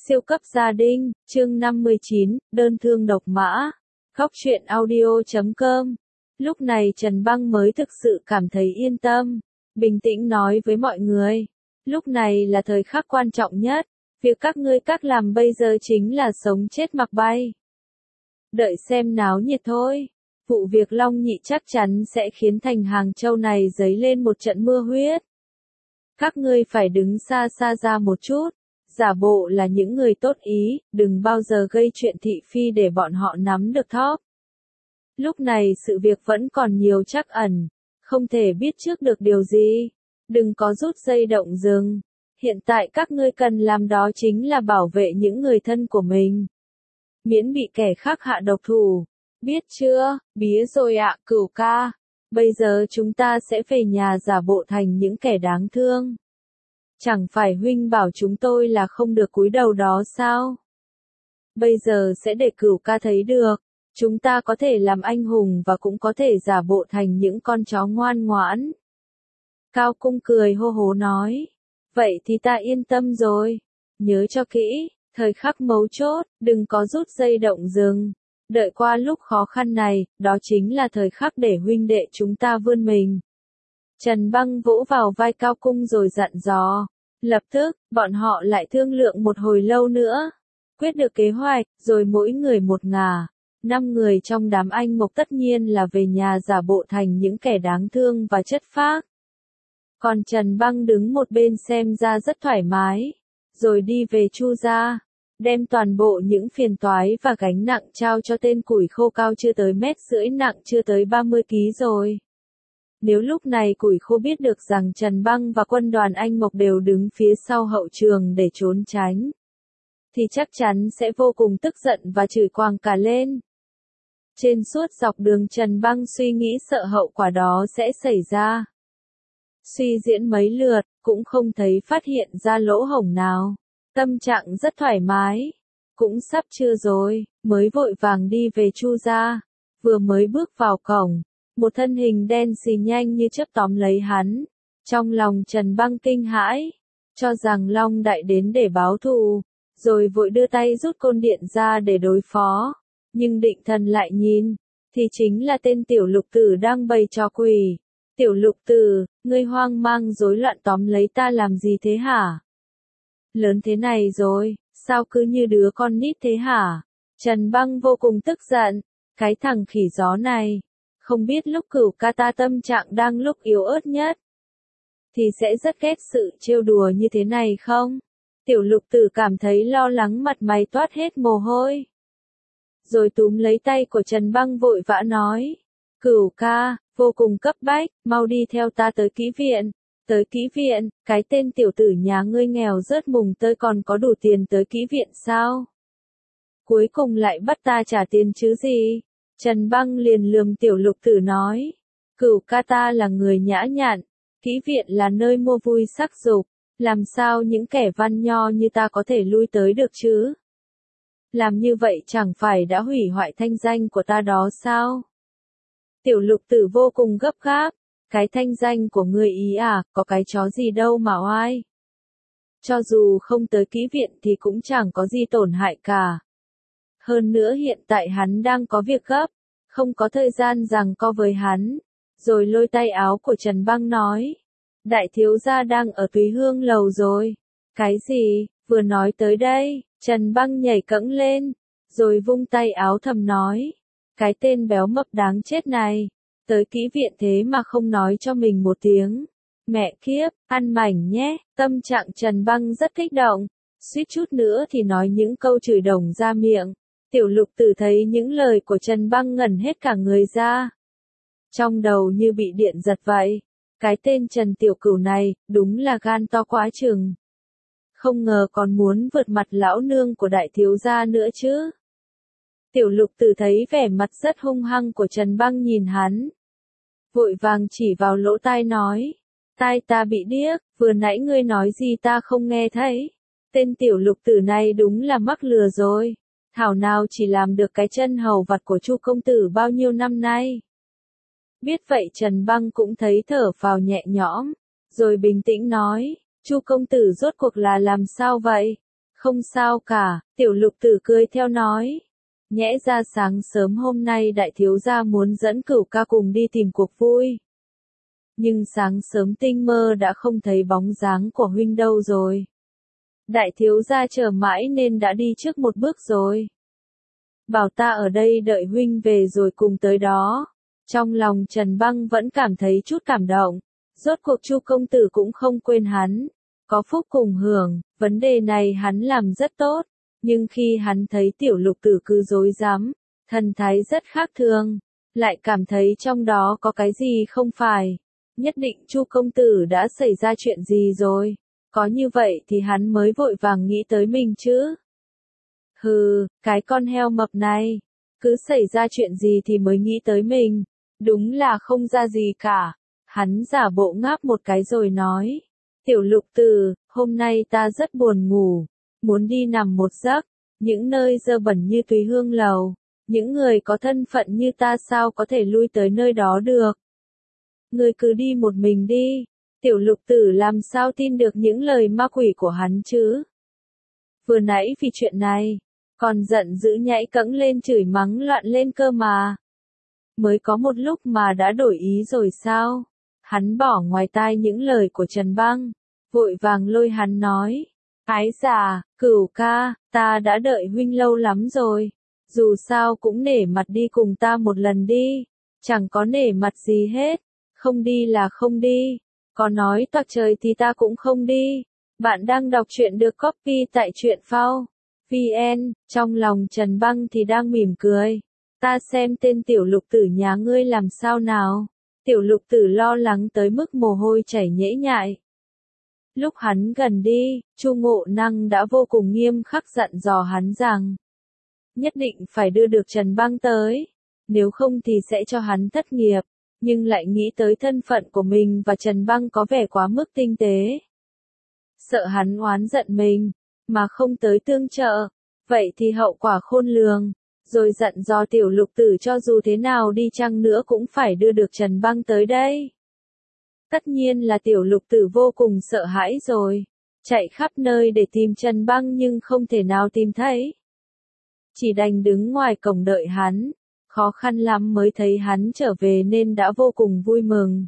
Siêu cấp gia đình, chương 59, đơn thương độc mã. Góc truyện audio.com. Lúc này Trần Băng mới thực sự cảm thấy yên tâm, bình tĩnh nói với mọi người. Lúc này là thời khắc quan trọng nhất, việc các ngươi các làm bây giờ chính là sống chết mặc bay. Đợi xem náo nhiệt thôi. Vụ việc Long Nhị chắc chắn sẽ khiến thành Hàng Châu này dấy lên một trận mưa huyết. Các ngươi phải đứng xa xa ra một chút, giả bộ là những người tốt ý, đừng bao giờ gây chuyện thị phi để bọn họ nắm được thóp. Lúc này sự việc vẫn còn nhiều trắc ẩn, không thể biết trước được điều gì. Đừng có rút dây động rừng. Hiện tại các ngươi cần làm đó chính là bảo vệ những người thân của mình, miễn bị kẻ khác hạ độc thủ. Biết chưa, bía rồi ạ, Cửu ca. Bây giờ chúng ta sẽ về nhà giả bộ thành những kẻ đáng thương. Chẳng phải huynh bảo chúng tôi là không được cúi đầu đó sao? Bây giờ sẽ để Cửu ca thấy được. Chúng ta có thể làm anh hùng và cũng có thể giả bộ thành những con chó ngoan ngoãn. Cao Cung cười hô hố nói. Vậy thì ta yên tâm rồi. Nhớ cho kỹ, thời khắc mấu chốt, đừng có rút dây động rừng. Đợi qua lúc khó khăn này, đó chính là thời khắc để huynh đệ chúng ta vươn mình. Trần Băng vỗ vào vai Cao Cung rồi dặn dò. Lập tức, bọn họ lại thương lượng một hồi lâu nữa. Quyết được kế hoạch, rồi mỗi người một ngả. 5 người trong đám anh Mộc tất nhiên là về nhà giả bộ thành những kẻ đáng thương và chất phác. Còn Trần Băng đứng một bên xem ra rất thoải mái. Rồi đi về Chu gia, đem toàn bộ những phiền toái và gánh nặng trao cho tên củi khô cao chưa tới 1,5 mét nặng chưa tới 30 kg rồi. Nếu lúc này củi khô biết được rằng Trần Băng và quân đoàn anh Mộc đều đứng phía sau hậu trường để trốn tránh, thì chắc chắn sẽ vô cùng tức giận và chửi quàng cả lên. Trên suốt dọc đường Trần Băng suy nghĩ sợ hậu quả đó sẽ xảy ra. Suy diễn mấy lượt, cũng không thấy phát hiện ra lỗ hổng nào. Tâm trạng rất thoải mái. Cũng sắp trưa rồi, mới vội vàng đi về Chu gia. Vừa mới bước vào cổng, một thân hình đen xì nhanh như chớp tóm lấy hắn. Trong lòng Trần Băng kinh hãi, cho rằng Long Đại đến để báo thù, rồi vội đưa tay rút côn điện ra để đối phó. Nhưng định thần lại nhìn, thì chính là tên Tiểu Lục Tử đang bày trò quỷ. Tiểu Lục Tử, ngươi hoang mang rối loạn tóm lấy ta làm gì thế hả? Lớn thế này rồi, sao cứ như đứa con nít thế hả? Trần Băng vô cùng tức giận, cái thằng khỉ gió này, không biết lúc Cửu ca ta tâm trạng đang lúc yếu ớt nhất, thì sẽ rất ghét sự trêu đùa như thế này không? Tiểu Lục Tử cảm thấy lo lắng, mặt mày toát hết mồ hôi. Rồi túm lấy tay của Trần Băng vội vã nói. Cửu ca, vô cùng cấp bách, mau đi theo ta tới kỹ viện. Tới kỹ viện, cái tên tiểu tử nhà ngươi nghèo rớt mùng tơi còn có đủ tiền tới kỹ viện sao? Cuối cùng lại bắt ta trả tiền chứ gì? Trần Băng liền lườm Tiểu Lục Tử nói. Cửu ca ta là người nhã nhặn, kỹ viện là nơi mua vui sắc dục, làm sao những kẻ văn nho như ta có thể lui tới được chứ? Làm như vậy chẳng phải đã hủy hoại thanh danh của ta đó sao? Tiểu Lục Tử vô cùng gấp gáp. Cái thanh danh của ngươi ý à, có cái chó gì đâu mà oai. Cho dù không tới kỹ viện thì cũng chẳng có gì tổn hại cả. Hơn nữa hiện tại hắn đang có việc gấp, không có thời gian giằng co với hắn. Rồi lôi tay áo của Trần Băng nói. Đại thiếu gia đang ở Túy Hương lầu rồi. Cái gì, vừa nói tới đây, Trần Băng nhảy cẫng lên, rồi vung tay áo thầm nói. Cái tên béo mập đáng chết này. Tới kỹ viện thế mà không nói cho mình một tiếng. Mẹ kiếp, ăn mảnh nhé. Tâm trạng Trần Băng rất kích động, suýt chút nữa thì nói những câu chửi đồng ra miệng. Tiểu Lục Tử thấy những lời của Trần Băng ngẩn hết cả người ra. Trong đầu như bị điện giật vậy. Cái tên Trần Tiểu Cửu này, đúng là gan to quá chừng. Không ngờ còn muốn vượt mặt lão nương của đại thiếu gia nữa chứ. Tiểu Lục Tử thấy vẻ mặt rất hung hăng của Trần Băng nhìn hắn. Vội vàng chỉ vào lỗ tai nói. Tai ta bị điếc, vừa nãy ngươi nói gì ta không nghe thấy. Tên Tiểu Lục Tử này đúng là mắc lừa rồi. Thảo nào chỉ làm được cái chân hầu vặt của Chu công tử bao nhiêu năm nay. Biết vậy Trần Băng cũng thấy thở phào nhẹ nhõm. Rồi bình tĩnh nói. Chu công tử rốt cuộc là làm sao vậy? Không sao cả, tiểu lục tử cười theo nói. Nhẽ ra sáng sớm hôm nay đại thiếu gia muốn dẫn Cửu ca cùng đi tìm cuộc vui. Nhưng sáng sớm tinh mơ đã không thấy bóng dáng của huynh đâu rồi. Đại thiếu gia chờ mãi nên đã đi trước một bước rồi. Bảo ta ở đây đợi huynh về rồi cùng tới đó. Trong lòng Trần Băng vẫn cảm thấy chút cảm động. Rốt cuộc Chu công tử cũng không quên hắn. Có phúc cùng hưởng, vấn đề này hắn làm rất tốt. Nhưng khi hắn thấy tiểu lục tử cứ dối dám, thần thái rất khác thường, lại cảm thấy trong đó có cái gì không phải. Nhất định Chu công tử đã xảy ra chuyện gì rồi. Có như vậy thì hắn mới vội vàng nghĩ tới mình chứ. Hừ, cái con heo mập này, cứ xảy ra chuyện gì thì mới nghĩ tới mình. Đúng là không ra gì cả. Hắn giả bộ ngáp một cái rồi nói. Tiểu lục tử, hôm nay ta rất buồn ngủ. Muốn đi nằm một giấc. Những nơi dơ bẩn như Túy Hương Lầu. Những người có thân phận như ta sao có thể lui tới nơi đó được. Ngươi cứ đi một mình đi. Tiểu lục tử làm sao tin được những lời ma quỷ của hắn chứ. Vừa nãy vì chuyện này, còn giận dữ nhảy cẫng lên chửi mắng loạn lên cơ mà. Mới có một lúc mà đã đổi ý rồi sao? Hắn bỏ ngoài tai những lời của Trần Băng, vội vàng lôi hắn nói. Ái già, Cửu ca, ta đã đợi huynh lâu lắm rồi. Dù sao cũng nể mặt đi cùng ta một lần đi. Chẳng có nể mặt gì hết. Không đi là không đi. Có nói toạc trời thì ta cũng không đi. Bạn đang đọc truyện được copy tại truyện phao VN, trong lòng Trần Băng thì đang mỉm cười. Ta xem tên tiểu lục tử nhà ngươi làm sao nào. Tiểu lục tử lo lắng tới mức mồ hôi chảy nhễ nhại. Lúc hắn gần đi, Chu Ngộ Năng đã vô cùng nghiêm khắc dặn dò hắn rằng nhất định phải đưa được Trần Băng tới, nếu không thì sẽ cho hắn thất nghiệp, nhưng lại nghĩ tới thân phận của mình và Trần Băng có vẻ quá mức tinh tế. Sợ hắn oán giận mình, mà không tới tương trợ, vậy thì hậu quả khôn lường, rồi dặn dò tiểu lục tử cho dù thế nào đi chăng nữa cũng phải đưa được Trần Băng tới đây. Tất nhiên là tiểu lục tử vô cùng sợ hãi rồi, chạy khắp nơi để tìm Trần Băng nhưng không thể nào tìm thấy. Chỉ đành đứng ngoài cổng đợi hắn, khó khăn lắm mới thấy hắn trở về nên đã vô cùng vui mừng.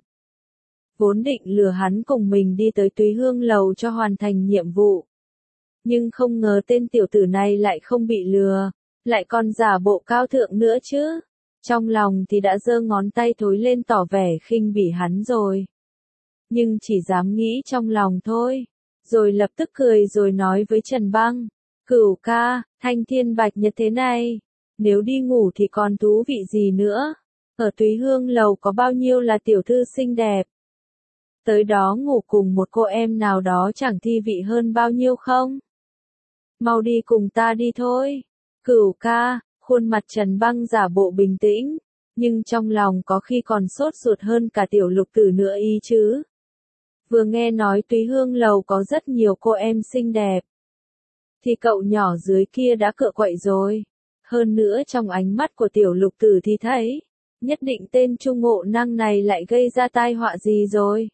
Vốn định lừa hắn cùng mình đi tới Túy Hương Lầu cho hoàn thành nhiệm vụ. Nhưng không ngờ tên tiểu tử này lại không bị lừa, lại còn giả bộ cao thượng nữa chứ. Trong lòng thì đã giơ ngón tay thối lên tỏ vẻ khinh bỉ hắn rồi. Nhưng chỉ dám nghĩ trong lòng thôi. Rồi lập tức cười rồi nói với Trần Băng. Cửu ca, thanh thiên bạch nhật thế này. Nếu đi ngủ thì còn thú vị gì nữa. Ở Túy Hương Lầu có bao nhiêu là tiểu thư xinh đẹp. Tới đó ngủ cùng một cô em nào đó chẳng thi vị hơn bao nhiêu không? Mau đi cùng ta đi thôi. Cửu ca, khuôn mặt Trần Băng giả bộ bình tĩnh, nhưng trong lòng có khi còn sốt ruột hơn cả tiểu lục tử nữa ý chứ. Vừa nghe nói Túy Hương Lầu có rất nhiều cô em xinh đẹp, thì cậu nhỏ dưới kia đã cựa quậy rồi. Hơn nữa trong ánh mắt của tiểu lục tử thì thấy, nhất định tên Chu Ngộ Năng này lại gây ra tai họa gì rồi.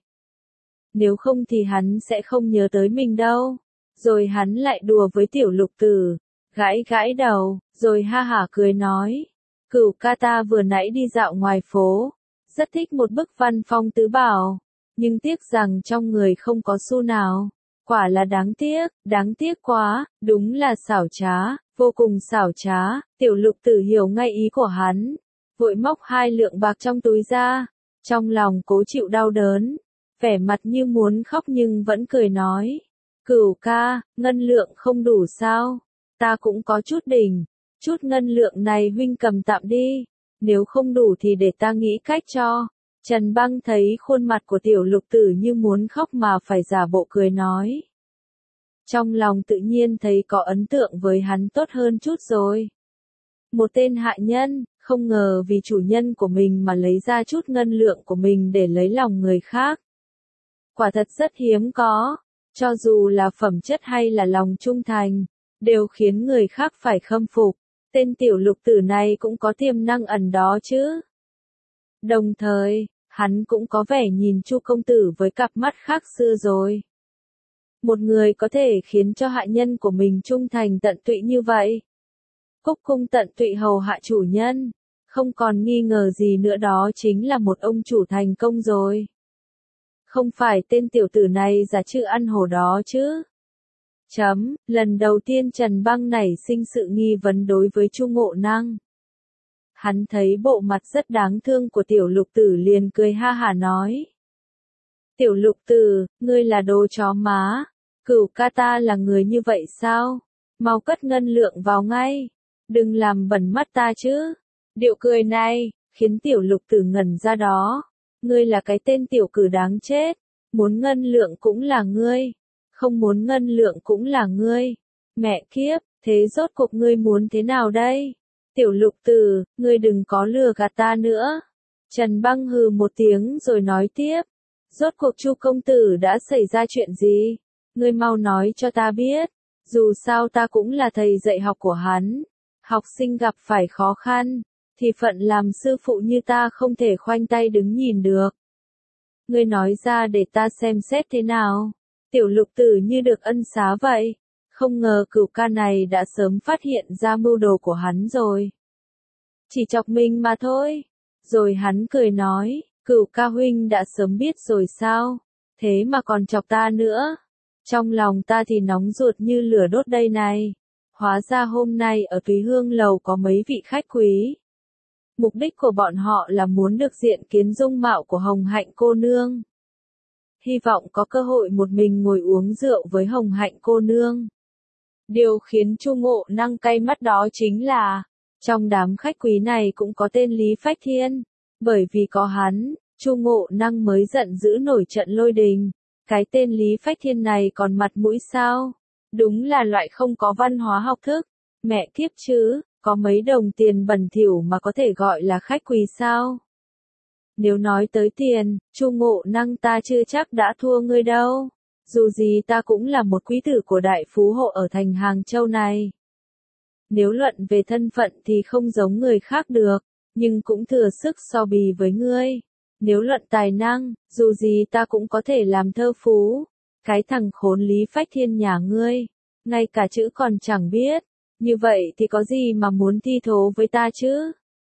Nếu không thì hắn sẽ không nhớ tới mình đâu. Rồi hắn lại đùa với tiểu lục tử, gãi gãi đầu, rồi ha hả cười nói. Cửu ca ta vừa nãy đi dạo ngoài phố, rất thích một bức văn phong tứ bảo, nhưng tiếc rằng trong người không có xu nào. Quả là đáng tiếc quá, đúng là xảo trá, vô cùng xảo trá. Tiểu lục tử hiểu ngay ý của hắn, vội móc 2 lượng bạc trong túi ra, trong lòng cố chịu đau đớn, vẻ mặt như muốn khóc nhưng vẫn cười nói. Cửu ca, ngân lượng không đủ sao? Ta cũng có chút đỉnh, chút ngân lượng này huynh cầm tạm đi, nếu không đủ thì để ta nghĩ cách cho. Trần Băng thấy khuôn mặt của tiểu lục tử như muốn khóc mà phải giả bộ cười nói. Trong lòng tự nhiên thấy có ấn tượng với hắn tốt hơn chút rồi. Một tên hạ nhân, không ngờ vì chủ nhân của mình mà lấy ra chút ngân lượng của mình để lấy lòng người khác. Quả thật rất hiếm có. Cho dù là phẩm chất hay là lòng trung thành, đều khiến người khác phải khâm phục. Tên tiểu lục tử này cũng có tiềm năng ẩn đó chứ. Đồng thời, hắn cũng có vẻ nhìn Chu công tử với cặp mắt khác xưa rồi. Một người có thể khiến cho hạ nhân của mình trung thành tận tụy như vậy. Cúc cung tận tụy hầu hạ chủ nhân. Không còn nghi ngờ gì nữa, đó chính là một ông chủ thành công rồi. Không phải tên tiểu tử này giả chữ ăn hổ đó chứ. Lần đầu tiên Trần Băng nảy sinh sự nghi vấn đối với Chu Ngộ Năng. Hắn thấy bộ mặt rất đáng thương của tiểu lục tử liền cười ha hả nói. Tiểu lục tử, ngươi là đồ chó má. Cửu ca ta là người như vậy sao? Mau cất ngân lượng vào ngay. Đừng làm bẩn mắt ta chứ. Điệu cười này, khiến tiểu lục tử ngẩn ra đó. Ngươi là cái tên tiểu cử đáng chết. Muốn ngân lượng cũng là ngươi. Không muốn ngân lượng cũng là ngươi. Mẹ kiếp, thế rốt cuộc ngươi muốn thế nào đây? Tiểu lục tử, ngươi đừng có lừa gạt ta nữa. Trần Băng hừ một tiếng rồi nói tiếp. Rốt cuộc Chu công tử đã xảy ra chuyện gì? Ngươi mau nói cho ta biết. Dù sao ta cũng là thầy dạy học của hắn. Học sinh gặp phải khó khăn, thì phận làm sư phụ như ta không thể khoanh tay đứng nhìn được. Ngươi nói ra để ta xem xét thế nào. Tiểu lục tử như được ân xá vậy. Không ngờ cửu ca này đã sớm phát hiện ra mưu đồ của hắn rồi. Chỉ chọc mình mà thôi. Rồi hắn cười nói, cửu ca huynh đã sớm biết rồi sao? Thế mà còn chọc ta nữa. Trong lòng ta thì nóng ruột như lửa đốt đây này. Hóa ra hôm nay ở Túy Hương Lầu có mấy vị khách quý. Mục đích của bọn họ là muốn được diện kiến dung mạo của Hồng Hạnh cô nương. Hy vọng có cơ hội một mình ngồi uống rượu với Hồng Hạnh cô nương. Điều khiến Chu Ngộ Năng cay mắt đó chính là, trong đám khách quý này cũng có tên Lý Phách Thiên. Bởi vì có hắn, Chu Ngộ Năng mới giận dữ nổi trận lôi đình. Cái tên Lý Phách Thiên này còn mặt mũi sao? Đúng là loại không có văn hóa học thức. Mẹ kiếp chứ, có mấy đồng tiền bẩn thỉu mà có thể gọi là khách quý sao? Nếu nói tới tiền, Chu Ngộ Năng ta chưa chắc đã thua ngươi đâu. Dù gì ta cũng là một quý tử của đại phú hộ ở thành Hàng Châu này. Nếu luận về thân phận thì không giống người khác được, nhưng cũng thừa sức so bì với ngươi. Nếu luận tài năng, dù gì ta cũng có thể làm thơ phú. Cái thằng khốn Lý Phách Thiên nhà ngươi, ngay cả chữ còn chẳng biết. Như vậy thì có gì mà muốn thi thố với ta chứ?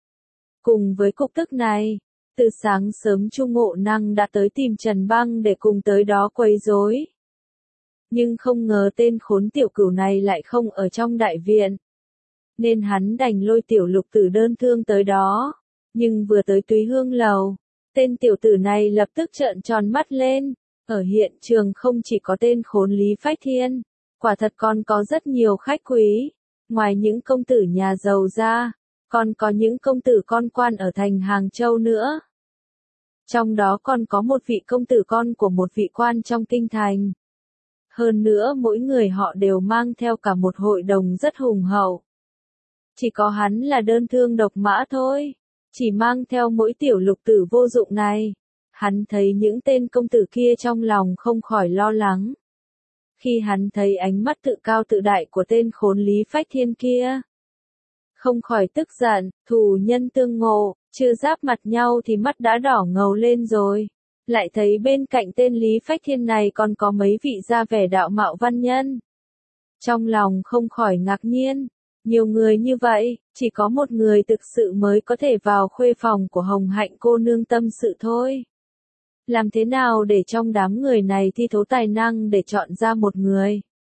Cùng với cục tức này, từ sáng sớm Chu Ngộ Năng đã tới tìm Trần Băng để cùng tới đó quấy rối. Nhưng không ngờ tên khốn tiểu cửu này lại không ở trong đại viện. Nên hắn đành lôi tiểu lục tử đơn thương tới đó. Nhưng vừa tới Túy Hương Lầu, tên tiểu tử này lập tức trợn tròn mắt lên. Ở hiện trường không chỉ có tên khốn Lý Phách Thiên, quả thật còn có rất nhiều khách quý. Ngoài những công tử nhà giàu ra, còn có những công tử con quan ở thành Hàng Châu nữa. Trong đó còn có một vị công tử con của một vị quan trong kinh thành. Hơn nữa mỗi người họ đều mang theo cả một hội đồng rất hùng hậu. Chỉ có hắn là đơn thương độc mã thôi, chỉ mang theo mỗi tiểu lục tử vô dụng này. Hắn thấy những tên công tử kia trong lòng không khỏi lo lắng. Khi hắn thấy ánh mắt tự cao tự đại của tên khốn Lý Phách Thiên kia, không khỏi tức giận, thù nhân tương ngộ, chưa giáp mặt nhau thì mắt đã đỏ ngầu lên rồi. Lại thấy bên cạnh tên Lý Phách Thiên này còn có mấy vị ra vẻ đạo mạo văn nhân. Trong lòng không khỏi ngạc nhiên, nhiều người như vậy, chỉ có một người thực sự mới có thể vào khuê phòng của Hồng Hạnh cô nương tâm sự thôi. Làm thế nào để trong đám người này thi thố tài năng để chọn ra một người?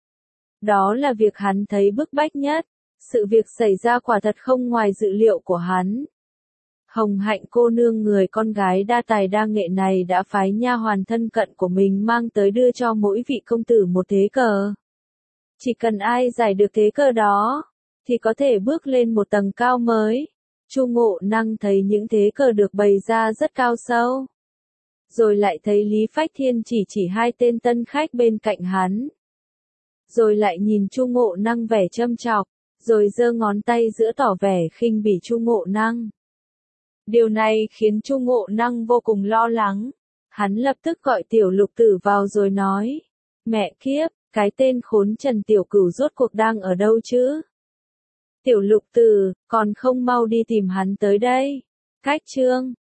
Đó là việc hắn thấy bức bách nhất. Sự việc xảy ra quả thật không ngoài dự liệu của hắn. Hồng Hạnh cô nương người con gái đa tài đa nghệ này đã phái nha hoàn thân cận của mình mang tới đưa cho mỗi vị công tử một thế cờ. Chỉ cần ai giải được thế cờ đó, thì có thể bước lên một tầng cao mới. Chu Ngộ Năng thấy những thế cờ được bày ra rất cao sâu. Rồi lại thấy Lý Phách Thiên chỉ hai tên tân khách bên cạnh hắn. Rồi lại nhìn Chu Ngộ Năng vẻ châm chọc, rồi giơ ngón tay giữa tỏ vẻ khinh bỉ Chu Ngộ Năng. Điều này khiến Chu Ngộ Năng vô cùng lo lắng. Hắn lập tức gọi tiểu lục tử vào rồi nói. Mẹ kiếp, cái tên khốn Trần Tiểu Cửu rốt cuộc đang ở đâu chứ? Tiểu lục tử, còn không mau đi tìm hắn tới đây. Cách chương